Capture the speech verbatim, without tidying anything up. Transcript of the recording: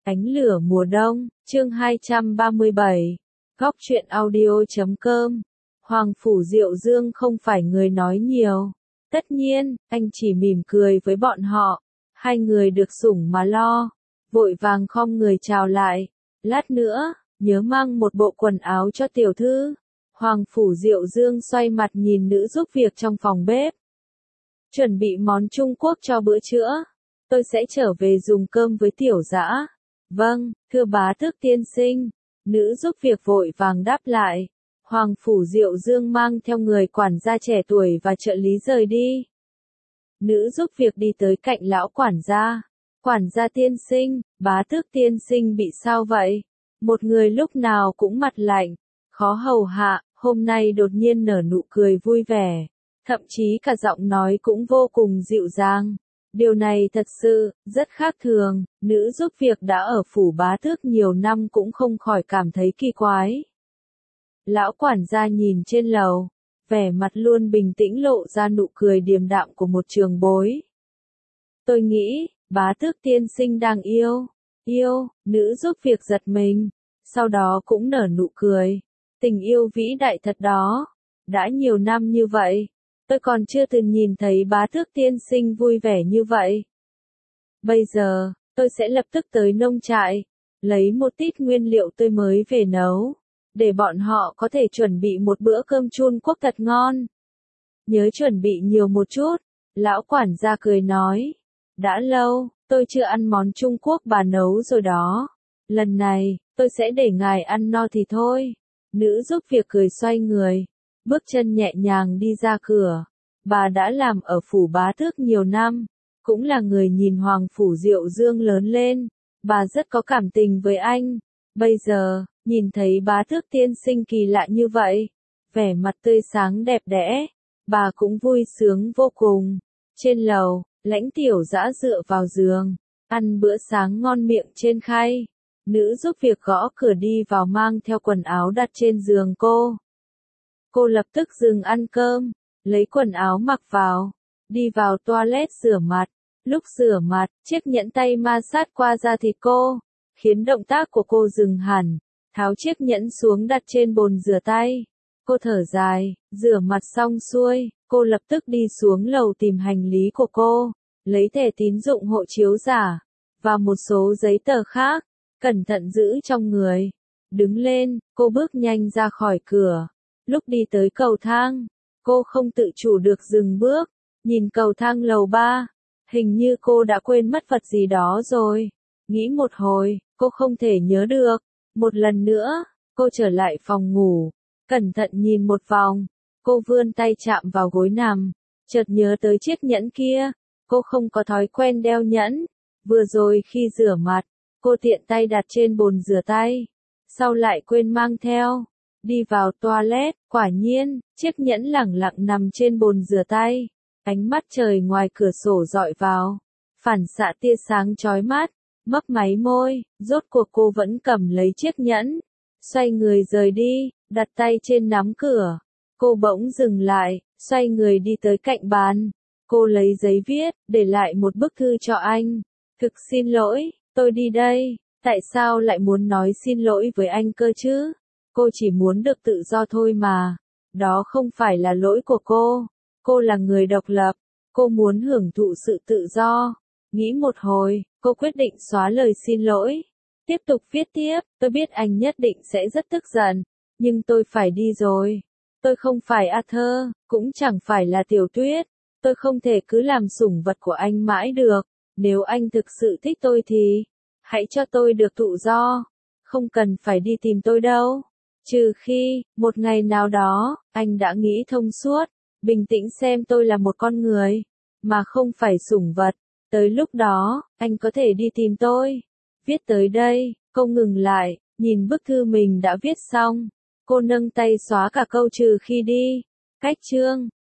Ánh lửa mùa đông, chương hai trăm ba mươi bảy. Góc truyện audio chấm com. Hoàng Phủ Diệu Dương không phải người nói nhiều. Tất nhiên, anh chỉ mỉm cười với bọn họ. Hai người được sủng mà lo. Vội vàng khom người chào lại. Lát nữa, nhớ mang một bộ quần áo cho tiểu thư. Hoàng Phủ Diệu Dương xoay mặt nhìn nữ giúp việc trong phòng bếp. Chuẩn bị món Trung Quốc cho bữa trưa. Tôi sẽ trở về dùng cơm với tiểu dã. Vâng, thưa bá tước tiên sinh. Nữ giúp việc vội vàng đáp lại. Hoàng Phủ Diệu Dương mang theo người quản gia trẻ tuổi và trợ lý rời đi. Nữ giúp việc đi tới cạnh lão quản gia. Quản gia tiên sinh, bá tước tiên sinh bị sao vậy? Một người lúc nào cũng mặt lạnh, khó hầu hạ, hôm nay đột nhiên nở nụ cười vui vẻ. Thậm chí cả giọng nói cũng vô cùng dịu dàng. Điều này thật sự, rất khác thường, nữ giúp việc đã ở phủ bá tước nhiều năm cũng không khỏi cảm thấy kỳ quái. Lão quản gia nhìn trên lầu, vẻ mặt luôn bình tĩnh lộ ra nụ cười điềm đạm của một trường bối. Tôi nghĩ, bá tước tiên sinh đang yêu, yêu, nữ giúp việc giật mình, sau đó cũng nở nụ cười. Tình yêu vĩ đại thật đó, đã nhiều năm như vậy. Tôi còn chưa từng nhìn thấy bá tước tiên sinh vui vẻ như vậy. Bây giờ, tôi sẽ lập tức tới nông trại, lấy một ít nguyên liệu tươi mới về nấu, để bọn họ có thể chuẩn bị một bữa cơm Trung Quốc thật ngon. Nhớ chuẩn bị nhiều một chút, lão quản gia cười nói. Đã lâu, tôi chưa ăn món Trung Quốc bà nấu rồi đó. Lần này, tôi sẽ để ngài ăn no thì thôi. Nữ giúp việc cười xoay người. Bước chân nhẹ nhàng đi ra cửa. Bà đã làm ở phủ bá tước nhiều năm, cũng là người nhìn Hoàng Phủ Diệu Dương lớn lên. Bà rất có cảm tình với anh. Bây giờ, nhìn thấy bá tước tiên sinh kỳ lạ như vậy, vẻ mặt tươi sáng đẹp đẽ, bà cũng vui sướng vô cùng. Trên lầu, Lãnh Tiểu Dã dựa vào giường, ăn bữa sáng ngon miệng trên khay. Nữ giúp việc gõ cửa đi vào mang theo quần áo đặt trên giường cô. Cô lập tức dừng ăn cơm, lấy quần áo mặc vào, đi vào toilet rửa mặt. Lúc rửa mặt, chiếc nhẫn tay ma sát qua da thịt cô, khiến động tác của cô dừng hẳn, tháo chiếc nhẫn xuống đặt trên bồn rửa tay. Cô thở dài, rửa mặt xong xuôi, cô lập tức đi xuống lầu tìm hành lý của cô, lấy thẻ tín dụng hộ chiếu giả, và một số giấy tờ khác, cẩn thận giữ trong người. Đứng lên, cô bước nhanh ra khỏi cửa. Lúc đi tới cầu thang, cô không tự chủ được dừng bước, nhìn cầu thang lầu ba, hình như cô đã quên mất vật gì đó rồi. Nghĩ một hồi, cô không thể nhớ được. Một lần nữa, cô trở lại phòng ngủ, cẩn thận nhìn một vòng, cô vươn tay chạm vào gối nằm, chợt nhớ tới chiếc nhẫn kia. Cô không có thói quen đeo nhẫn, vừa rồi khi rửa mặt, cô tiện tay đặt trên bồn rửa tay, sau lại quên mang theo. Đi vào toilet, quả nhiên, chiếc nhẫn lẳng lặng nằm trên bồn rửa tay. Ánh mắt trời ngoài cửa sổ dọi vào, phản xạ tia sáng chói mắt, mấp máy môi, rốt cuộc cô vẫn cầm lấy chiếc nhẫn. Xoay người rời đi, đặt tay trên nắm cửa. Cô bỗng dừng lại, xoay người đi tới cạnh bàn. Cô lấy giấy viết, để lại một bức thư cho anh. Thực xin lỗi, tôi đi đây. Tại sao lại muốn nói xin lỗi với anh cơ chứ? Cô chỉ muốn được tự do thôi mà. Đó không phải là lỗi của cô. Cô là người độc lập. Cô muốn hưởng thụ sự tự do. Nghĩ một hồi, cô quyết định xóa lời xin lỗi. Tiếp tục viết tiếp, tôi biết anh nhất định sẽ rất tức giận. Nhưng tôi phải đi rồi. Tôi không phải Arthur, cũng chẳng phải là Tiểu Tuyết. Tôi không thể cứ làm sủng vật của anh mãi được. Nếu anh thực sự thích tôi thì, hãy cho tôi được tự do. Không cần phải đi tìm tôi đâu. Trừ khi, một ngày nào đó, anh đã nghĩ thông suốt, bình tĩnh xem tôi là một con người, mà không phải sủng vật. Tới lúc đó, anh có thể đi tìm tôi. Viết tới đây, cô ngừng lại, nhìn bức thư mình đã viết xong. Cô nâng tay xóa cả câu trừ khi đi. Cách chương.